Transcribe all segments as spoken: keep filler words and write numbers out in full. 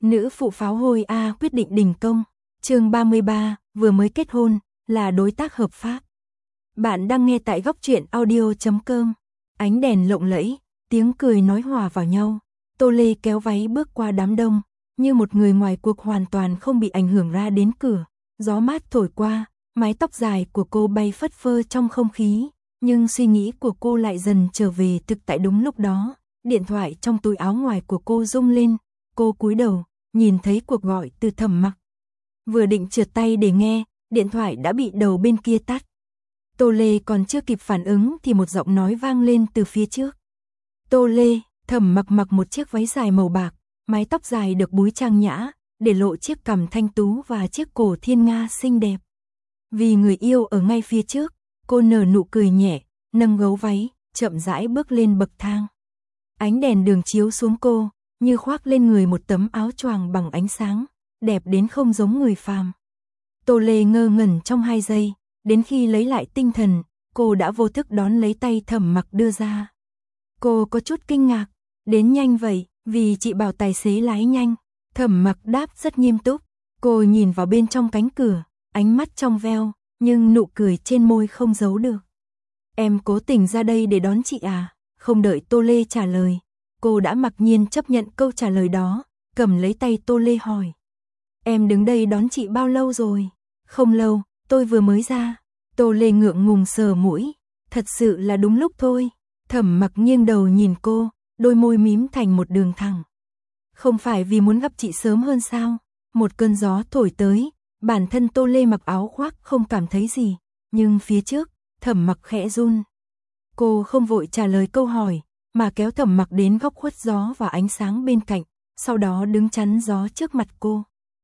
Nữ phụ pháo hôi A quyết định đình công. Chương ba mươi ba, vừa mới kết hôn, là đối tác hợp pháp. Bạn đang nghe tại góc truyện audio chấm com. Ánh đèn lộng lẫy, tiếng cười nói hòa vào nhau. Tô Lê kéo váy bước qua đám đông, như một người ngoài cuộc hoàn toàn không bị ảnh hưởng ra đến cửa. Gió mát thổi qua, mái tóc dài của cô bay phất phơ trong không khí, nhưng suy nghĩ của cô lại dần trở về thực tại đúng lúc đó. Điện thoại trong túi áo ngoài của cô rung lên, cô cúi đầu, nhìn thấy cuộc gọi từ Thẩm Mặc. Vừa định trượt tay để nghe, điện thoại đã bị đầu bên kia tắt. Tô Lê còn chưa kịp phản ứng thì một giọng nói vang lên từ phía trước. Tô Lê, Thẩm Mặc mặc một chiếc váy dài màu bạc, mái tóc dài được búi trang nhã, để lộ chiếc cằm thanh tú và chiếc cổ thiên nga xinh đẹp. Vì người yêu ở ngay phía trước, cô nở nụ cười nhẹ, nâng gấu váy, chậm rãi bước lên bậc thang. Ánh đèn đường chiếu xuống cô, như khoác lên người một tấm áo choàng bằng ánh sáng, đẹp đến không giống người phàm. Tô Lê ngơ ngẩn trong hai giây, đến khi lấy lại tinh thần, cô đã vô thức đón lấy tay Thẩm Mặc đưa ra. Cô có chút kinh ngạc, đến nhanh vậy, vì chị bảo tài xế lái nhanh. Thẩm Mặc đáp rất nghiêm túc, cô nhìn vào bên trong cánh cửa, ánh mắt trong veo, nhưng nụ cười trên môi không giấu được. Em cố tình ra đây để đón chị à? Không đợi Tô Lê trả lời, cô đã mặc nhiên chấp nhận câu trả lời đó, cầm lấy tay Tô Lê hỏi. Em đứng đây đón chị bao lâu rồi? Không lâu, tôi vừa mới ra. Tô Lê ngượng ngùng sờ mũi, thật sự là đúng lúc thôi. Thẩm Mặc nghiêng đầu nhìn cô, đôi môi mím thành một đường thẳng. Không phải vì muốn gặp chị sớm hơn sao? Một cơn gió thổi tới, bản thân Tô Lê mặc áo khoác không cảm thấy gì, nhưng phía trước, Thẩm Mặc khẽ run. Cô không vội trả lời câu hỏi, mà kéo Thẩm Mặc đến góc khuất gió và ánh sáng bên cạnh, sau đó đứng chắn gió trước mặt cô.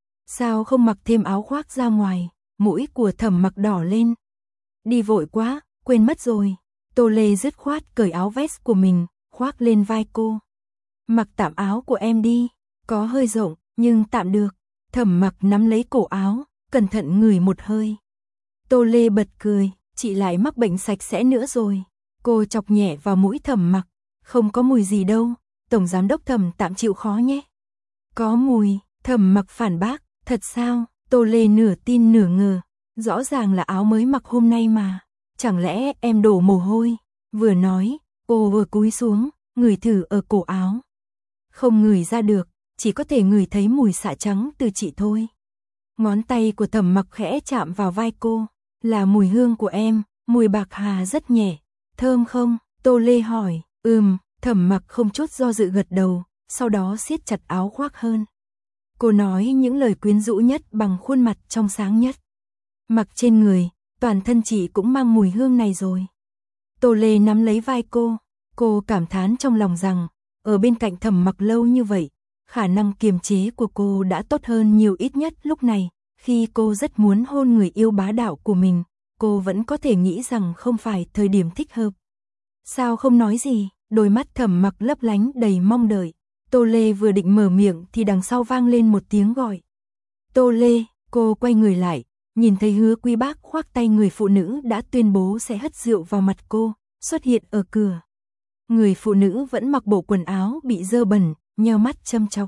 Sao không mặc thêm áo khoác ra ngoài? Mũi của Thẩm Mặc đỏ lên. Đi vội quá, quên mất rồi. Tô Lê dứt khoát cởi áo vest của mình, khoác lên vai cô. Mặc tạm áo của em đi, có hơi rộng, nhưng tạm được. Thẩm Mặc nắm lấy cổ áo, cẩn thận ngửi một hơi. Tô Lê bật cười, chị lại mắc bệnh sạch sẽ nữa rồi. Cô chọc nhẹ vào mũi Thẩm Mặc, không có mùi gì đâu, tổng giám đốc Thẩm tạm chịu khó nhé. Có mùi, Thẩm Mặc phản bác, thật sao? Tô Lê nửa tin nửa ngờ, rõ ràng là áo mới mặc hôm nay mà, chẳng lẽ em đổ mồ hôi? Vừa nói, cô vừa cúi xuống, ngửi thử ở cổ áo. Không ngửi ra được, chỉ có thể ngửi thấy mùi xạ trắng từ chị thôi. Ngón tay của Thẩm Mặc khẽ chạm vào vai cô, là mùi hương của em, mùi bạc hà rất nhẹ, thơm không? Tô Lê hỏi, ừm, Thẩm Mặc không chút do dự gật đầu, sau đó siết chặt áo khoác hơn. Cô nói những lời quyến rũ nhất bằng khuôn mặt trong sáng nhất. Mặc trên người, toàn thân chị cũng mang mùi hương này rồi. Tô Lê nắm lấy vai cô, cô cảm thán trong lòng rằng, ở bên cạnh Thẩm Mặc lâu như vậy, khả năng kiềm chế của cô đã tốt hơn nhiều, ít nhất lúc này, khi cô rất muốn hôn người yêu bá đạo của mình, cô vẫn có thể nghĩ rằng không phải thời điểm thích hợp. Sao không nói gì? Đôi mắt Thẩm Mặc lấp lánh đầy mong đợi. Tô Lê vừa định mở miệng thì đằng sau vang lên một tiếng gọi. Tô Lê, cô quay người lại, nhìn thấy Hứa Quý Bác khoác tay người phụ nữ đã tuyên bố sẽ hất rượu vào mặt cô, xuất hiện ở cửa. Người phụ nữ vẫn mặc bộ quần áo bị dơ bẩn, nheo mắt châm chọc.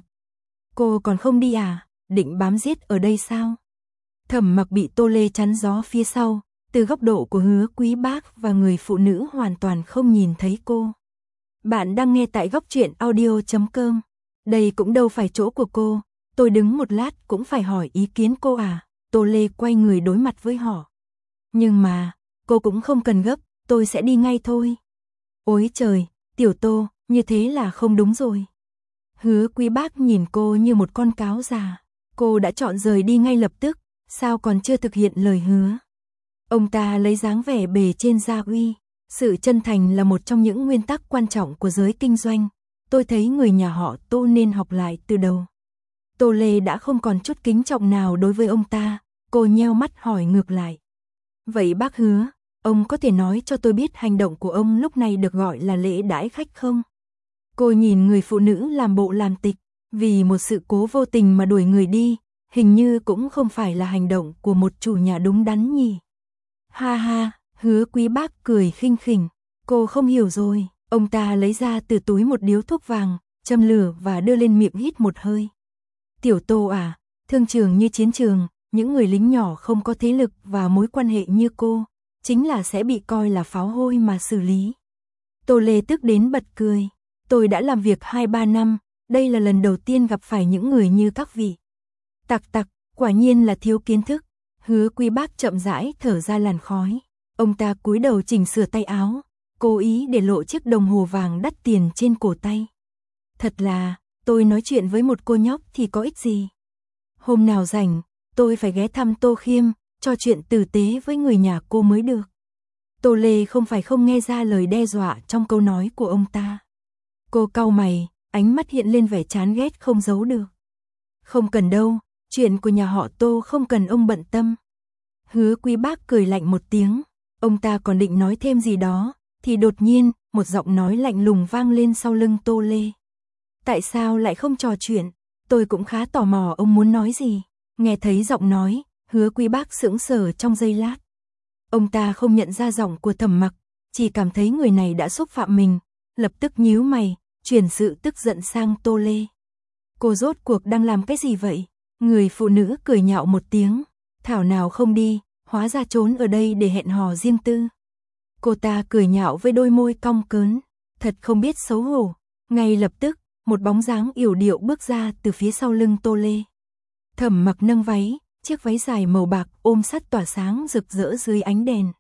Cô còn không đi à? Định bám giết ở đây sao? Thẩm Mặc bị Tô Lê chắn gió phía sau, từ góc độ của Hứa Quý Bác và người phụ nữ hoàn toàn không nhìn thấy cô. Bạn đang nghe tại góc truyện audio chấm com. Đây cũng đâu phải chỗ của cô, tôi đứng một lát cũng phải hỏi ý kiến cô à? Tô Lê quay người đối mặt với họ. Nhưng mà, cô cũng không cần gấp, tôi sẽ đi ngay thôi. Ôi trời, tiểu Tô, như thế là không đúng rồi. Hứa Quý Bác nhìn cô như một con cáo già. Cô đã chọn rời đi ngay lập tức, sao còn chưa thực hiện lời hứa? Ông ta lấy dáng vẻ bề trên gia uy. Sự chân thành là một trong những nguyên tắc quan trọng của giới kinh doanh. Tôi thấy người nhà họ Tô nên học lại từ đầu. Tô Lê đã không còn chút kính trọng nào đối với ông ta. Cô nheo mắt hỏi ngược lại. Vậy bác Hứa, ông có thể nói cho tôi biết hành động của ông lúc này được gọi là lễ đãi khách không? Cô nhìn người phụ nữ làm bộ làm tịch, vì một sự cố vô tình mà đuổi người đi, hình như cũng không phải là hành động của một chủ nhà đúng đắn nhỉ. Ha ha, Hứa Quý Bác cười khinh khỉnh, cô không hiểu rồi. Ông ta lấy ra từ túi một điếu thuốc vàng, châm lửa và đưa lên miệng hít một hơi. Tiểu Tô à, thương trường như chiến trường, những người lính nhỏ không có thế lực và mối quan hệ như cô, chính là sẽ bị coi là pháo hôi mà xử lý. Tô Lê tức đến bật cười. Tôi đã làm việc hai ba năm, đây là lần đầu tiên gặp phải những người như các vị. Tặc tặc, quả nhiên là thiếu kiến thức. Hứa Quý Bác chậm rãi thở ra làn khói. Ông ta cúi đầu chỉnh sửa tay áo, cố ý để lộ chiếc đồng hồ vàng đắt tiền trên cổ tay. Thật là, tôi nói chuyện với một cô nhóc thì có ích gì. Hôm nào rảnh, tôi phải ghé thăm Tô Khiêm, trò chuyện tử tế với người nhà cô mới được. Tô Lê không phải không nghe ra lời đe dọa trong câu nói của ông ta. Cô cau mày, ánh mắt hiện lên vẻ chán ghét không giấu được. Không cần đâu, chuyện của nhà họ Tô không cần ông bận tâm. Hứa Quý Bác cười lạnh một tiếng, ông ta còn định nói thêm gì đó, thì đột nhiên, một giọng nói lạnh lùng vang lên sau lưng Tô Lê. Tại sao lại không trò chuyện? Tôi cũng khá tò mò ông muốn nói gì. Nghe thấy giọng nói, Hứa Quý Bác sững sờ trong giây lát. Ông ta không nhận ra giọng của Thẩm Mặc, chỉ cảm thấy người này đã xúc phạm mình, lập tức nhíu mày, chuyển sự tức giận sang Tô Lê. Cô rốt cuộc đang làm cái gì vậy? Người phụ nữ cười nhạo một tiếng, thảo nào không đi, hóa ra trốn ở đây để hẹn hò riêng tư. Cô ta cười nhạo với đôi môi cong cớn, thật không biết xấu hổ. Ngay lập tức, một bóng dáng yểu điệu bước ra từ phía sau lưng Tô Lê. Thẩm Mặc nâng váy, chiếc váy dài màu bạc ôm sát tỏa sáng rực rỡ dưới ánh đèn.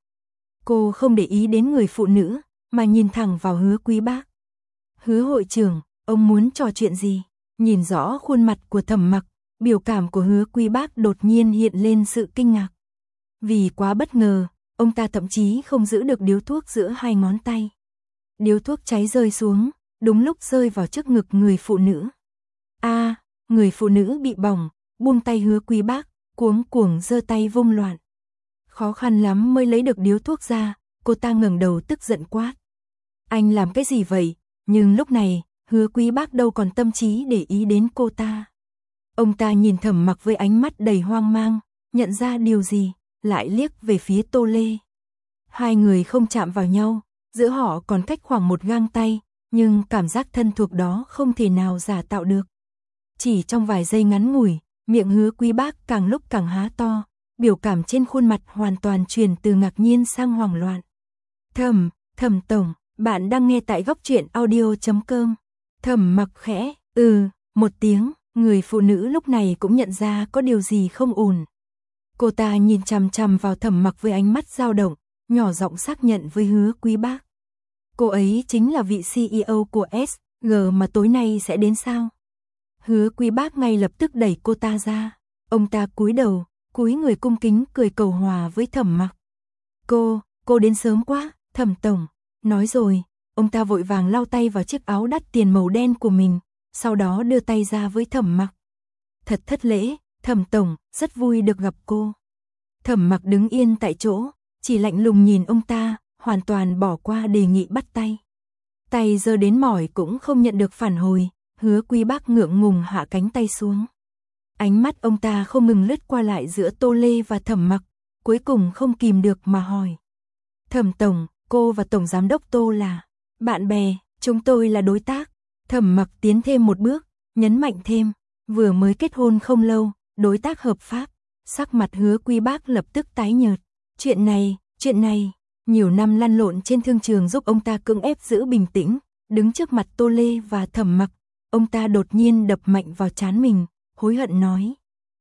Cô không để ý đến người phụ nữ, mà nhìn thẳng vào Hứa Quý Bác. Hứa hội trưởng, ông muốn trò chuyện gì? Nhìn rõ khuôn mặt của Thẩm Mặc, biểu cảm của Hứa Quý Bác đột nhiên hiện lên sự kinh ngạc. Vì quá bất ngờ, ông ta thậm chí không giữ được điếu thuốc giữa hai ngón tay. Điếu thuốc cháy rơi xuống, đúng lúc rơi vào trước ngực người phụ nữ. A, à, người phụ nữ bị bỏng, buông tay Hứa Quý Bác, cuống cuồng giơ tay vung loạn. Khó khăn lắm mới lấy được điếu thuốc ra, cô ta ngẩng đầu tức giận quát. Anh làm cái gì vậy? Nhưng lúc này, Hứa Quý Bác đâu còn tâm trí để ý đến cô ta. Ông ta nhìn Thẩm Mặc với ánh mắt đầy hoang mang, nhận ra điều gì, lại liếc về phía Tô Lê. Hai người không chạm vào nhau, giữa họ còn cách khoảng một gang tay, nhưng cảm giác thân thuộc đó không thể nào giả tạo được. Chỉ trong vài giây ngắn ngủi, miệng Hứa Quý Bác càng lúc càng há to, biểu cảm trên khuôn mặt hoàn toàn chuyển từ ngạc nhiên sang hoảng loạn. Thẩm, Thẩm tổng, bạn đang nghe tại góc truyện audio chấm com. Thẩm Mặc khẽ, ừ, một tiếng, người phụ nữ lúc này cũng nhận ra có điều gì không ổn. Cô ta nhìn chằm chằm vào Thẩm Mặc với ánh mắt dao động, nhỏ giọng xác nhận với Hứa Quý Bác. Cô ấy chính là vị xê e ô của ét giê mà tối nay sẽ đến sao? Hứa Quý Bác ngay lập tức đẩy cô ta ra. Ông ta cúi đầu, cúi người cung kính cười cầu hòa với Thẩm Mặc. Cô, cô đến sớm quá, Thẩm tổng. Nói rồi, ông ta vội vàng lau tay vào chiếc áo đắt tiền màu đen của mình, sau đó đưa tay ra với Thẩm Mặc. Thật thất lễ, Thẩm tổng, rất vui được gặp cô. Thẩm Mặc đứng yên tại chỗ, chỉ lạnh lùng nhìn ông ta, hoàn toàn bỏ qua đề nghị bắt tay. Tay giơ đến mỏi cũng không nhận được phản hồi, Hứa Quý Bác ngượng ngùng hạ cánh tay xuống. Ánh mắt ông ta không ngừng lướt qua lại giữa Tô Lê và Thẩm Mặc, cuối cùng không kìm được mà hỏi. Thẩm tổng, cô và Tổng Giám đốc Tô là bạn bè, chúng tôi là đối tác. Thẩm Mặc tiến thêm một bước, nhấn mạnh thêm, vừa mới kết hôn không lâu, đối tác hợp pháp. Sắc mặt Hứa Quý Bác lập tức tái nhợt. Chuyện này, chuyện này, nhiều năm lăn lộn trên thương trường giúp ông ta cưỡng ép giữ bình tĩnh, đứng trước mặt Tô Lê và Thẩm Mặc, ông ta đột nhiên đập mạnh vào trán mình, hối hận nói.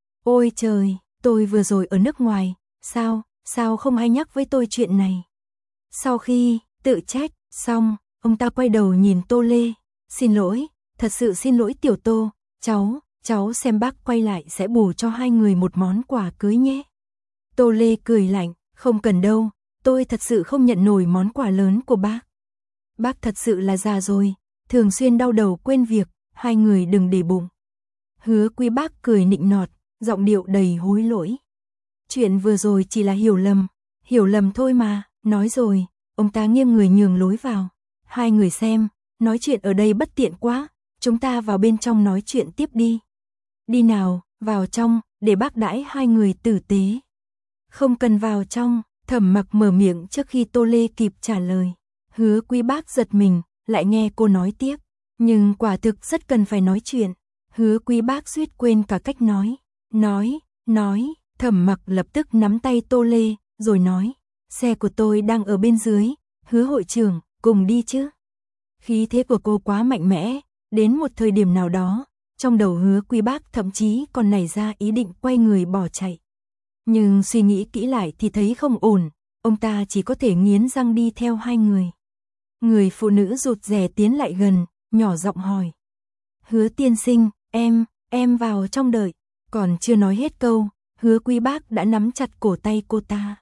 Ôi trời, tôi vừa rồi ở nước ngoài, sao, sao không ai nhắc với tôi chuyện này? Sau khi tự trách xong, ông ta quay đầu nhìn Tô Lê, xin lỗi, thật sự xin lỗi Tiểu Tô, cháu, cháu xem bác quay lại sẽ bù cho hai người một món quà cưới nhé. Tô Lê cười lạnh, không cần đâu, tôi thật sự không nhận nổi món quà lớn của bác. Bác thật sự là già rồi, thường xuyên đau đầu quên việc, hai người đừng để bụng. Hứa Quý Bác cười nịnh nọt, giọng điệu đầy hối lỗi. Chuyện vừa rồi chỉ là hiểu lầm, hiểu lầm thôi mà, nói rồi, ông ta nghiêng người nhường lối vào. Hai người xem, nói chuyện ở đây bất tiện quá, chúng ta vào bên trong nói chuyện tiếp đi. Đi nào, vào trong, để bác đãi hai người tử tế. Không cần vào trong, Thẩm Mặc mở miệng trước khi Tô Lê kịp trả lời. Hứa Quý Bác giật mình, lại nghe cô nói tiếp. Nhưng quả thực rất cần phải nói chuyện. Hứa Quý Bác suýt quên cả cách nói. Nói, nói, Thẩm Mặc lập tức nắm tay Tô Lê, rồi nói, xe của tôi đang ở bên dưới, Hứa hội trưởng, cùng đi chứ. Khí thế của cô quá mạnh mẽ, đến một thời điểm nào đó, trong đầu Hứa Quý Bác thậm chí còn nảy ra ý định quay người bỏ chạy. Nhưng suy nghĩ kỹ lại thì thấy không ổn, ông ta chỉ có thể nghiến răng đi theo hai người. Người phụ nữ rụt rè tiến lại gần, nhỏ giọng hỏi. Hứa tiên sinh, em, em vào trong đợi. Còn chưa nói hết câu, Hứa Quý Bác đã nắm chặt cổ tay cô ta.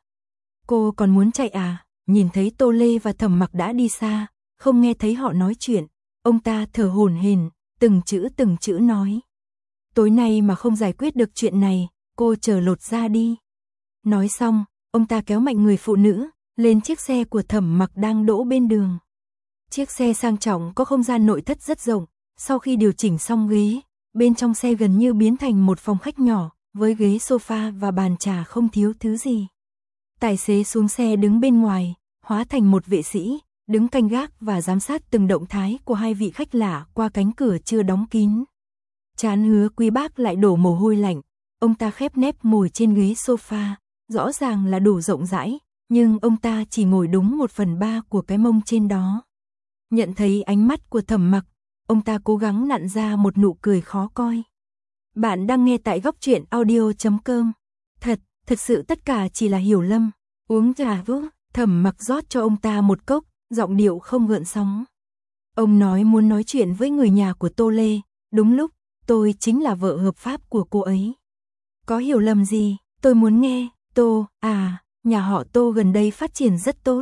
Cô còn muốn chạy à? Nhìn thấy Tô Lê và Thẩm Mặc đã đi xa, không nghe thấy họ nói chuyện, ông ta thở hổn hển, từng chữ từng chữ nói. Tối nay mà không giải quyết được chuyện này, cô chờ lột ra đi. Nói xong, ông ta kéo mạnh người phụ nữ, lên chiếc xe của Thẩm Mặc đang đỗ bên đường. Chiếc xe sang trọng có không gian nội thất rất rộng, sau khi điều chỉnh xong ghế, bên trong xe gần như biến thành một phòng khách nhỏ, với ghế sofa và bàn trà không thiếu thứ gì. Tài xế xuống xe đứng bên ngoài, hóa thành một vệ sĩ, đứng canh gác và giám sát từng động thái của hai vị khách lạ qua cánh cửa chưa đóng kín. Trán Hứa Quý Bác lại đổ mồ hôi lạnh, ông ta khép nép ngồi trên ghế sofa, rõ ràng là đủ rộng rãi, nhưng ông ta chỉ ngồi đúng một phần ba của cái mông trên đó. Nhận thấy ánh mắt của Thẩm Mặc, ông ta cố gắng nặn ra một nụ cười khó coi. Bạn đang nghe tại góc truyện audio chấm com. Thật, thực sự tất cả chỉ là hiểu lầm. Uống trà vỡ, Thẩm Mặc rót cho ông ta một cốc, giọng điệu không gợn sóng. Ông nói muốn nói chuyện với người nhà của Tô Lê, đúng lúc, tôi chính là vợ hợp pháp của cô ấy. Có hiểu lầm gì, tôi muốn nghe, Tô, à, nhà họ Tô gần đây phát triển rất tốt.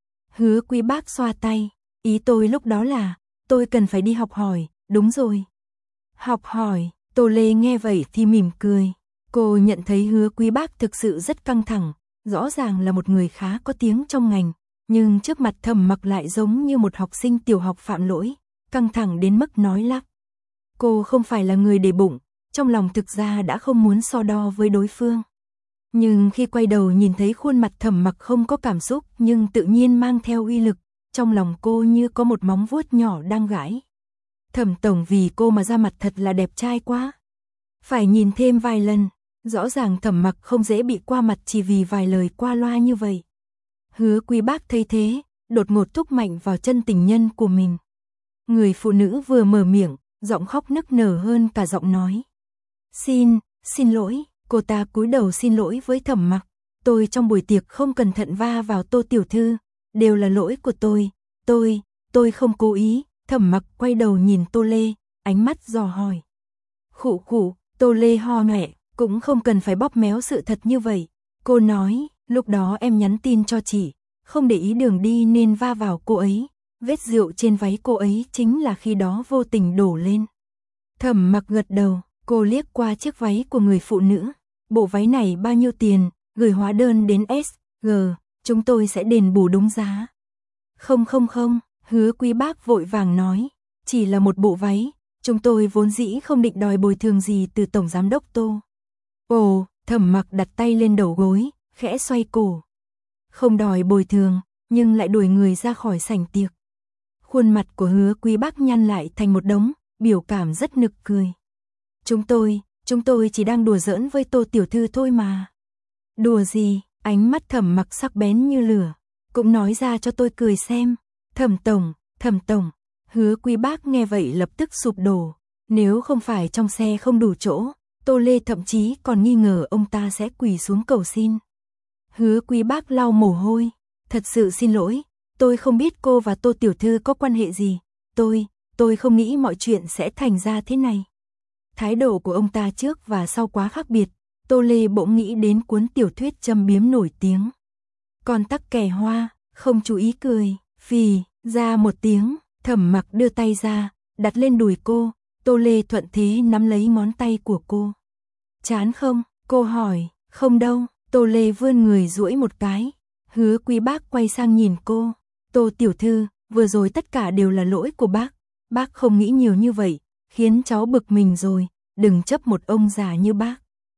Hứa Quý Bác xoa tay, ý tôi lúc đó là, tôi cần phải đi học hỏi, đúng rồi. Học hỏi, Tô Lê nghe vậy thì mỉm cười. Cô nhận thấy Hứa Quý Bác thực sự rất căng thẳng, rõ ràng là một người khá có tiếng trong ngành, nhưng trước mặt Thẩm Mặc lại giống như một học sinh tiểu học phạm lỗi, căng thẳng đến mức nói lắp. Cô không phải là người để bụng, trong lòng thực ra đã không muốn so đo với đối phương. Nhưng khi quay đầu nhìn thấy khuôn mặt Thẩm Mặc không có cảm xúc nhưng tự nhiên mang theo uy lực, trong lòng cô như có một móng vuốt nhỏ đang gãi. Thẩm tổng vì cô mà ra mặt thật là đẹp trai quá. Phải nhìn thêm vài lần, rõ ràng Thẩm Mặc không dễ bị qua mặt chỉ vì vài lời qua loa như vậy. Hứa Quý Bác thấy thế, đột ngột thúc mạnh vào chân tình nhân của mình. Người phụ nữ vừa mở miệng, giọng khóc nức nở hơn cả giọng nói. Xin, xin lỗi, cô ta cúi đầu xin lỗi với Thẩm Mặc. Tôi trong buổi tiệc không cẩn thận va vào Tô tiểu thư, đều là lỗi của tôi, tôi, tôi không cố ý. Thẩm Mặc quay đầu nhìn Tô Lê, ánh mắt dò hỏi. Khụ khụ, Tô Lê ho nhẹ, cũng không cần phải bóp méo sự thật như vậy. Cô nói, lúc đó em nhắn tin cho chị, không để ý đường đi nên va vào cô ấy. Vết rượu trên váy cô ấy chính là khi đó vô tình đổ lên. Thẩm Mặc gật đầu, cô liếc qua chiếc váy của người phụ nữ. Bộ váy này bao nhiêu tiền, gửi hóa đơn đến ét giê, chúng tôi sẽ đền bù đúng giá. Không không không, Hứa Quý Bác vội vàng nói, chỉ là một bộ váy, chúng tôi vốn dĩ không định đòi bồi thường gì từ Tổng Giám đốc Tô. Ồ, Thẩm Mặc đặt tay lên đầu gối, khẽ xoay cổ. Không đòi bồi thường, nhưng lại đuổi người ra khỏi sảnh tiệc. Khuôn mặt của Hứa Quý Bác nhăn lại thành một đống, biểu cảm rất nực cười. Chúng tôi, chúng tôi chỉ đang đùa giỡn với Tô tiểu thư thôi mà. Đùa gì? Ánh mắt Thẩm Mặc sắc bén như lửa. Cũng nói ra cho tôi cười xem. Thẩm tổng, Thẩm tổng. Hứa Quý Bác nghe vậy lập tức sụp đổ. Nếu không phải trong xe không đủ chỗ, Tô Lê thậm chí còn nghi ngờ ông ta sẽ quỳ xuống cầu xin. Hứa Quý Bác lau mồ hôi. Thật sự xin lỗi, tôi không biết cô và Tô tiểu thư có quan hệ gì. Tôi, tôi không nghĩ mọi chuyện sẽ thành ra thế này. Thái độ của ông ta trước và sau quá khác biệt. Tô Lê bỗng nghĩ đến cuốn tiểu thuyết châm biếm nổi tiếng. Con tắc kè hoa, không chú ý cười, phì, ra một tiếng, Thẩm Mặc đưa tay ra, đặt lên đùi cô, Tô Lê thuận thế nắm lấy ngón tay của cô. Chán không? Cô hỏi, không đâu, Tô Lê vươn người duỗi một cái. Hứa Quý Bác quay sang nhìn cô, Tô tiểu thư, vừa rồi tất cả đều là lỗi của bác, bác không nghĩ nhiều như vậy, khiến cháu bực mình rồi, đừng chấp một ông già như bác.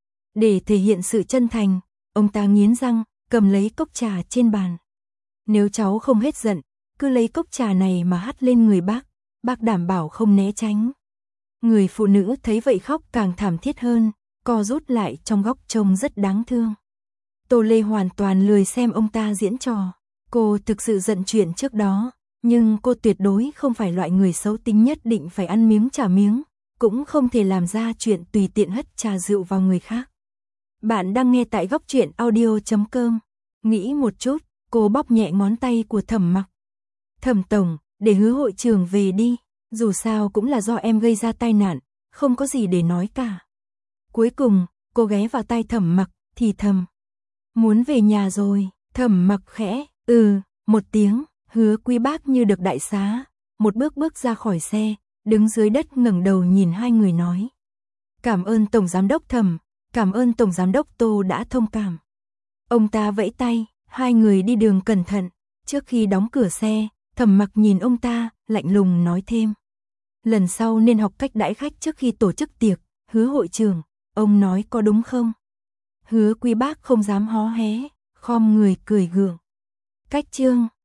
Để thể hiện sự chân thành, ông ta nghiến răng, cầm lấy cốc trà trên bàn. Nếu cháu không hết giận, cứ lấy cốc trà này mà hắt lên người bác, bác đảm bảo không né tránh. Người phụ nữ thấy vậy khóc càng thảm thiết hơn, co rút lại trong góc trông rất đáng thương. Tô Lê hoàn toàn lười xem ông ta diễn trò. Cô thực sự giận chuyện trước đó, nhưng cô tuyệt đối không phải loại người xấu tính nhất định phải ăn miếng trả miếng, cũng không thể làm ra chuyện tùy tiện hất trà rượu vào người khác. Bạn đang nghe tại góc truyện audio chấm com. Nghĩ một chút, cô bóp nhẹ ngón tay của Thẩm Mặc. Thẩm tổng, để Hứa hội trưởng về đi, dù sao cũng là do em gây ra tai nạn, không có gì để nói cả. Cuối cùng, cô ghé vào tai Thẩm Mặc, thì thầm. Muốn về nhà rồi, Thẩm Mặc khẽ, ừ, một tiếng, Hứa Quý Bác như được đại xá, một bước bước ra khỏi xe, đứng dưới đất ngẩng đầu nhìn hai người nói. Cảm ơn Tổng Giám đốc Thẩm, cảm ơn Tổng Giám đốc Tô đã thông cảm. Ông ta vẫy tay, hai người đi đường cẩn thận, trước khi đóng cửa xe, Thẩm Mặc nhìn ông ta, lạnh lùng nói thêm. Lần sau nên học cách đãi khách trước khi tổ chức tiệc, Hứa hội trưởng, ông nói có đúng không? Hứa Quý Bác không dám hó hé, khom người cười gượng. Cách chương